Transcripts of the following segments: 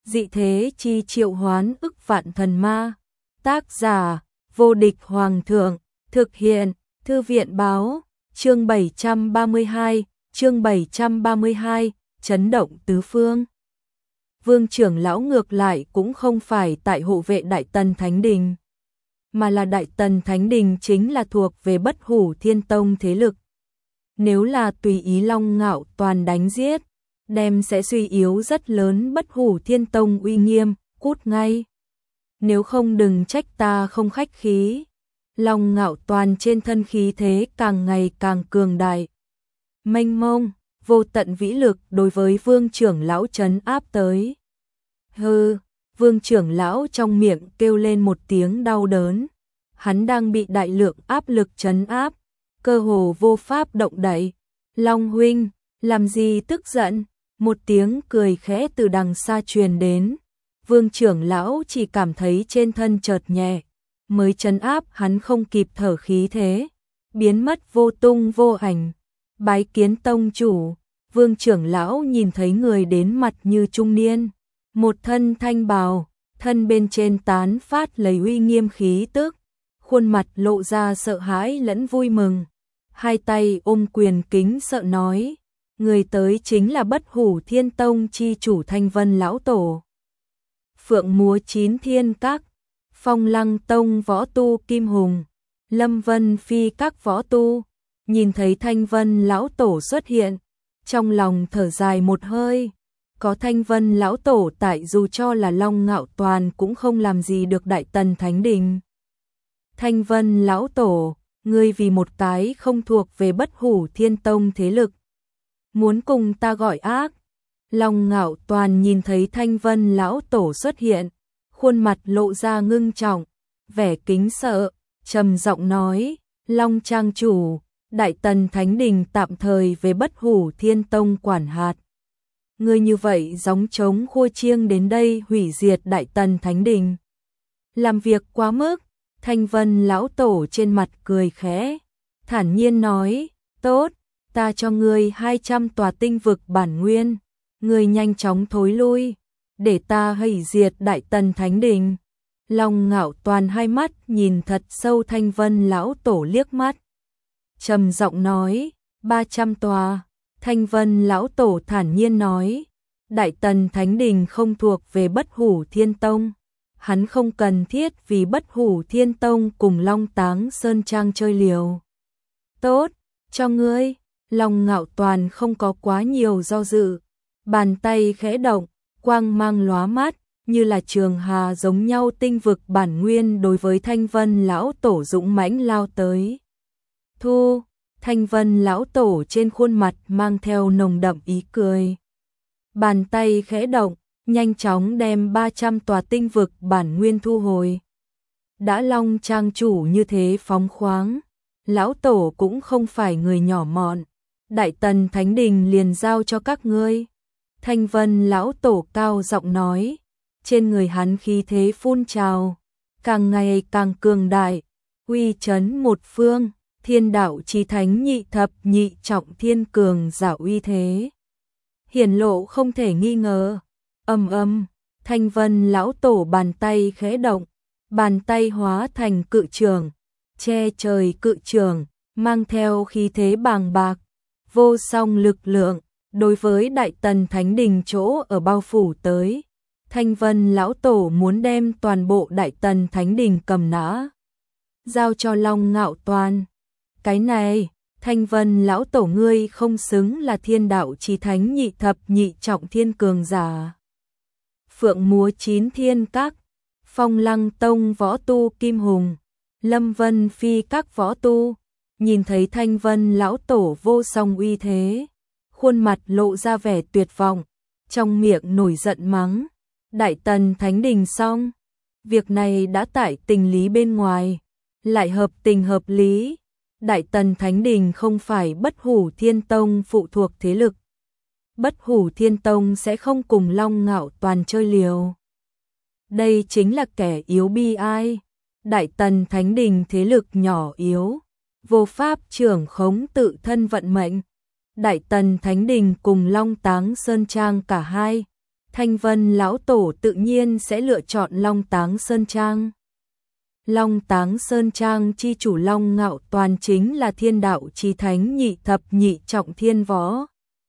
dị thế chi triệu hoán ức vạn thần ma. Tác giả, vô địch hoàng thượng, thực hiện, thư viện báo, chương 732, chấn động tứ phương. Vương trưởng lão ngược lại cũng không phải tại hộ vệ Đại Tần Thánh Đình, mà là Đại Tần Thánh Đình chính là thuộc về Bất Hủ Thiên Tông thế lực. Nếu là tùy ý Long Ngạo Toàn đánh giết, đem sẽ suy yếu rất lớn Bất Hủ Thiên Tông uy nghiêm, cút ngay. Nếu không đừng trách ta không khách khí. Long Ngạo Toàn trên thân khí thế càng ngày càng cường đại. Mênh mông, vô tận vĩ lực đối với Vương trưởng lão trấn áp tới. Hừ, Vương trưởng lão trong miệng kêu lên một tiếng đau đớn. Hắn đang bị đại lượng áp lực trấn áp, cơ hồ vô pháp động đậy. Long huynh, làm gì tức giận? Một tiếng cười khẽ từ đằng xa truyền đến. Vương trưởng lão chỉ cảm thấy trên thân chợt nhẹ, mới trấn áp hắn không kịp thở khí thế, biến mất vô tung vô ảnh. Bái kiến tông chủ. Vương trưởng lão nhìn thấy người đến mặt như trung niên, một thân thanh bào, thân bên trên tán phát lấy uy nghiêm khí tức, khuôn mặt lộ ra sợ hãi lẫn vui mừng, hai tay ôm quyền kính sợ nói, người tới chính là Bất Hủ Thiên Tông chi chủ Thanh Vân lão tổ. Phượng múa chín thiên các, Phong Lăng Tông võ tu Kim Hùng, Lâm Vân Phi các võ tu, nhìn thấy Thanh Vân lão tổ xuất hiện, trong lòng thở dài một hơi, có Thanh Vân lão tổ tại dù cho là Long Ngạo Toàn cũng không làm gì được Đại Tần Thánh Đình. Thanh Vân lão tổ, ngươi vì một cái không thuộc về Bất Hủ Thiên Tông thế lực, muốn cùng ta gọi ác. Long Ngạo Toàn nhìn thấy Thanh Vân lão tổ xuất hiện, khuôn mặt lộ ra ngưng trọng, vẻ kính sợ, trầm giọng nói, Long trang chủ, Đại Tần Thánh Đình tạm thời về Bất Hủ Thiên Tông quản hạt. Ngươi như vậy gióng trống khua chiêng đến đây hủy diệt Đại Tần Thánh Đình. Làm việc quá mức. Thanh Vân lão tổ trên mặt cười khẽ, thản nhiên nói, tốt, ta cho ngươi 200 tòa tinh vực bản nguyên, ngươi nhanh chóng thối lui, để ta hủy diệt Đại Tần Thánh Đình. Long Ngạo Toàn hai mắt nhìn thật sâu Thanh Vân lão tổ liếc mắt, trầm giọng nói, 300 tòa. Thanh Vân lão tổ thản nhiên nói, Đại Tần Thánh Đình không thuộc về Bất Hủ Thiên Tông, hắn không cần thiết vì Bất Hủ Thiên Tông cùng Long Táng Sơn Trang chơi liều. Tốt, cho ngươi. Long Ngạo Toàn không có quá nhiều do dự, bàn tay khẽ động, quang mang lóa mắt, như là trường hà giống nhau tinh vực bản nguyên đối với Thanh Vân lão tổ dũng mãnh lao tới. Thu. Thanh Vân lão tổ trên khuôn mặt mang theo nồng đậm ý cười. Bàn tay khẽ động, nhanh chóng đem 300 tòa tinh vực bản nguyên thu hồi. Đã Long trang chủ như thế phóng khoáng, lão tổ cũng không phải người nhỏ mọn. Đại Tần Thánh Đình liền giao cho các ngươi. Thanh Vân lão tổ cao giọng nói, trên người hắn khí thế phun trào, càng ngày càng cường đại, uy chấn một phương. Thiên đạo chí thánh nhị thập nhị trọng thiên cường giả uy thế, hiển lộ không thể nghi ngờ. Thanh Vân lão tổ bàn tay khẽ động, bàn tay hóa thành cự trường, che trời cự trường, mang theo khí thế bàng bạc, vô song lực lượng, đối với Đại Tần Thánh Đình chỗ ở bao phủ tới. Thanh Vân lão tổ muốn đem toàn bộ Đại Tần Thánh Đình cầm nã, giao cho Long Ngạo Toàn. Cái này, Thanh Vân lão tổ ngươi không xứng là thiên đạo chí thánh nhị thập nhị trọng thiên cường giả. Phượng múa chín thiên các, Phong Lăng Tông võ tu Kim Hùng, Lâm Vân Phi các võ tu, nhìn thấy Thanh Vân lão tổ vô song uy thế, khuôn mặt lộ ra vẻ tuyệt vọng, trong miệng nổi giận mắng, Đại Tần Thánh Đình xong, việc này đã tại tình lý bên ngoài, lại hợp tình hợp lý. Đại Tần Thánh Đình không phải Bất Hủ Thiên Tông phụ thuộc thế lực. Bất Hủ Thiên Tông sẽ không cùng Long Ngạo Toàn chơi liều. Đây chính là kẻ yếu bi ai. Đại Tần Thánh Đình thế lực nhỏ yếu, vô pháp trưởng khống tự thân vận mệnh. Đại Tần Thánh Đình cùng Long Táng Sơn Trang cả hai, Thanh Vân lão tổ tự nhiên sẽ lựa chọn Long Táng Sơn Trang. Long Táng Sơn Trang chi chủ Long Ngạo Toàn chính là thiên đạo chí thánh nhị thập nhị trọng thiên võ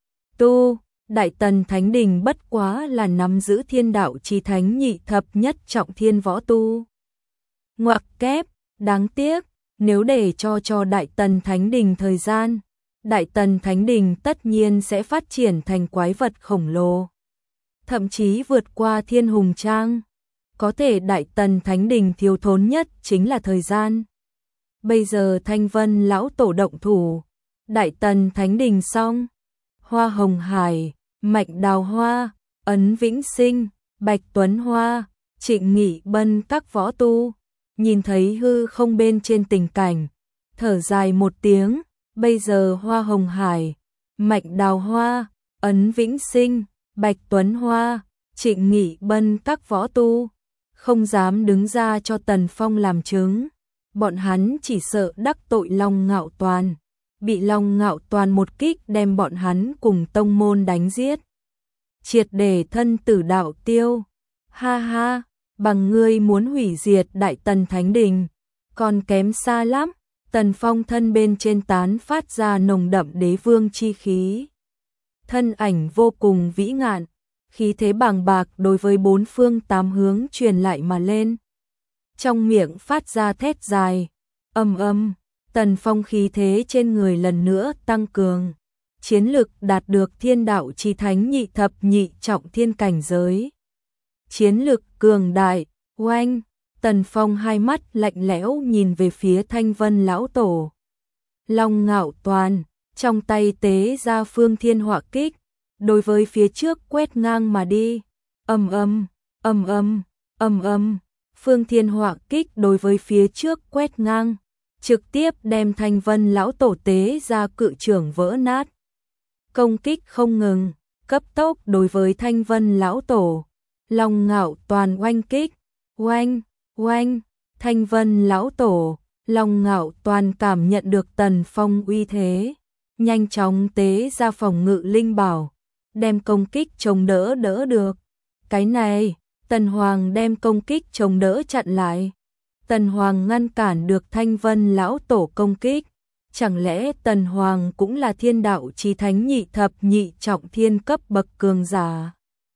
tu, Đại Tần Thánh Đình bất quá là nắm giữ thiên đạo chí thánh nhị thập nhất trọng thiên võ tu. Ngoặc kép, đáng tiếc, nếu để cho Đại Tần Thánh Đình thời gian, Đại Tần Thánh Đình tất nhiên sẽ phát triển thành quái vật khổng lồ, thậm chí vượt qua Thiên Hùng Trang. Có thể Đại Tần Thánh Đình thiếu thốn nhất chính là thời gian. Bây giờ Thanh Vân lão tổ động thủ, Đại Tần Thánh Đình xong, Hoa Hồng Hải, Mạnh Đào Hoa, Ấn Vĩnh Sinh, Bạch Tuấn Hoa, Trịnh Nghị Bân các võ tu, nhìn thấy hư không bên trên tình cảnh, thở dài một tiếng. Bây giờ Hoa Hồng Hải, Mạnh Đào Hoa, Ấn Vĩnh Sinh, Bạch Tuấn Hoa, Trịnh Nghị Bân các võ tu không dám đứng ra cho Tần Phong làm chứng. Bọn hắn chỉ sợ đắc tội Long Ngạo Toàn, bị Long Ngạo Toàn một kích đem bọn hắn cùng tông môn đánh giết, triệt để thân tử đạo tiêu. Ha ha, bằng ngươi muốn hủy diệt Đại Tần Thánh Đình, còn kém xa lắm. Tần Phong thân bên trên tán phát ra nồng đậm đế vương chi khí. Thân ảnh vô cùng vĩ ngạn, khí thế bàng bạc đối với bốn phương tám hướng truyền lại mà lên. Trong miệng phát ra thét dài, ầm ầm, Tần Phong khí thế trên người lần nữa tăng cường, chiến lực đạt được thiên đạo chí thánh nhị thập nhị trọng thiên cảnh giới. Chiến lực cường đại, oanh. Tần Phong hai mắt lạnh lẽo nhìn về phía Thanh Vân lão tổ. Long Ngạo Toàn trong tay tế ra Phương Thiên Hỏa Kích, đối với phía trước quét ngang mà đi. Ầm ầm, ầm ầm, ầm ầm, Phương Thiên Hỏa Kích đối với phía trước quét ngang, trực tiếp đem Thanh Vân lão tổ tế ra cự trưởng vỡ nát. Công kích không ngừng, cấp tốc đối với Thanh Vân lão tổ. Long Ngạo Toàn oanh kích, oanh, oanh, Thanh Vân lão tổ. Long Ngạo Toàn cảm nhận được Tần Phong uy thế, nhanh chóng tế ra phòng ngự linh bảo, đem công kích chống đỡ được. Cái này, Tần Hoàng đem công kích chống đỡ chặn lại. Tần Hoàng ngăn cản được Thanh Vân lão tổ công kích. Chẳng lẽ Tần Hoàng cũng là thiên đạo chí thánh nhị thập nhị trọng thiên cấp bậc cường giả?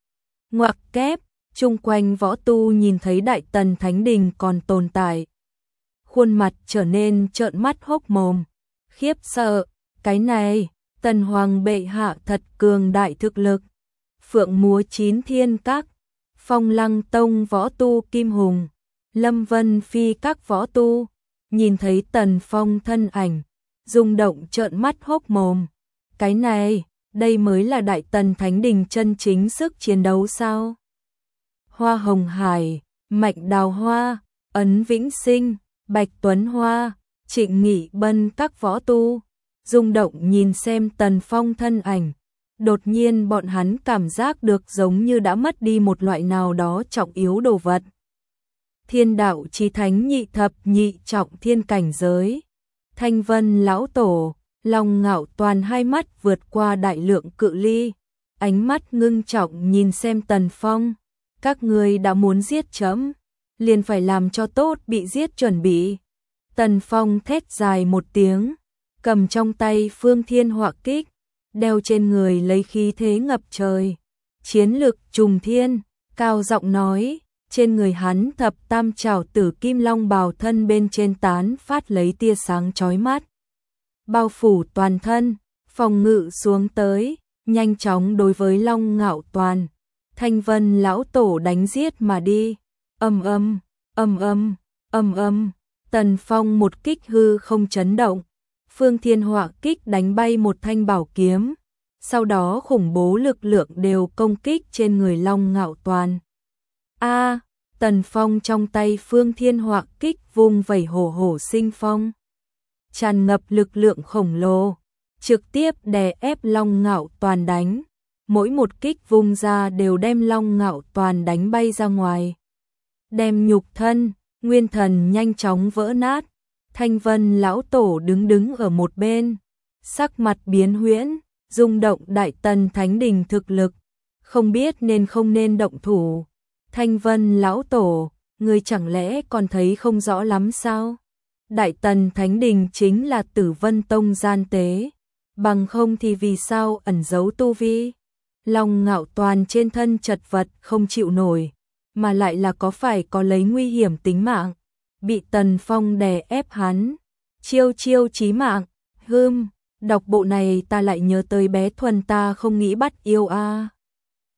Ngoặc kép, chung quanh võ tu nhìn thấy Đại Tần Thánh Đình còn tồn tại, khuôn mặt trở nên trợn mắt hốc mồm, khiếp sợ. Cái này, Tần Hoàng bệ hạ thật cường đại thực lực. Phượng múa chín thiên các, Phong Lăng Tông võ tu Kim Hùng, Lâm Vân Phi các võ tu, nhìn thấy Tần Phong thân ảnh, rung động trợn mắt hốc mồm. Cái này, đây mới là Đại Tần Thánh Đình chân chính sức chiến đấu sao? Hoa Hồng Hải, Mạnh Đào Hoa, Ấn Vĩnh Sinh, Bạch Tuấn Hoa, Trịnh Nghị Bân các võ tu, rung động nhìn xem Tần Phong thân ảnh. Đột nhiên bọn hắn cảm giác được giống như đã mất đi một loại nào đó trọng yếu đồ vật. Thiên đạo chí thánh nhị thập nhị trọng thiên cảnh giới. Thanh Vân lão tổ, Long Ngạo Toàn hai mắt vượt qua đại lượng cự ly, ánh mắt ngưng trọng nhìn xem Tần Phong. Các ngươi đã muốn giết chấm, liền phải làm cho tốt bị giết chuẩn bị. Tần Phong thét dài một tiếng, cầm trong tay Phương Thiên Hỏa Kích, đeo trên người lấy khí thế ngập trời, chiến lực trùng thiên, cao giọng nói. Trên người hắn thập tam trảo tử kim long bào thân bên trên tán phát lấy tia sáng chói mắt, bao phủ toàn thân, phòng ngự xuống tới, nhanh chóng đối với Long Ngạo Toàn, Thanh Vân lão tổ đánh giết mà đi. Ầm ầm, ầm ầm, ầm ầm, Tần Phong một kích hư không chấn động, Phương Thiên Hỏa Kích đánh bay một thanh bảo kiếm, sau đó khủng bố lực lượng đều công kích trên người Long Ngạo Toàn. A, Tần Phong trong tay Phương Thiên Hỏa Kích vung vẩy hổ hổ sinh phong, tràn ngập lực lượng khổng lồ, trực tiếp đè ép Long Ngạo Toàn đánh. Mỗi một kích vung ra đều đem Long Ngạo Toàn đánh bay ra ngoài, đem nhục thân, nguyên thần nhanh chóng vỡ nát. Thanh Vân lão tổ đứng ở một bên, sắc mặt biến huyễn, rung động Đại Tần Thánh Đình thực lực. không biết nên không nên động thủ. Thanh Vân lão tổ, ngươi chẳng lẽ còn thấy không rõ lắm sao? Đại Tần Thánh Đình chính là Tử Vân Tông gian tế, bằng không thì vì sao ẩn giấu tu vi? Long Ngạo Toàn trên thân chật vật không chịu nổi, mà lại là có phải có lấy nguy hiểm tính mạng, bị Tần Phong đè ép hắn, chiêu chiêu chí mạng. Đọc bộ này ta lại nhớ tới bé Thuần ta không nghĩ bắt yêu a.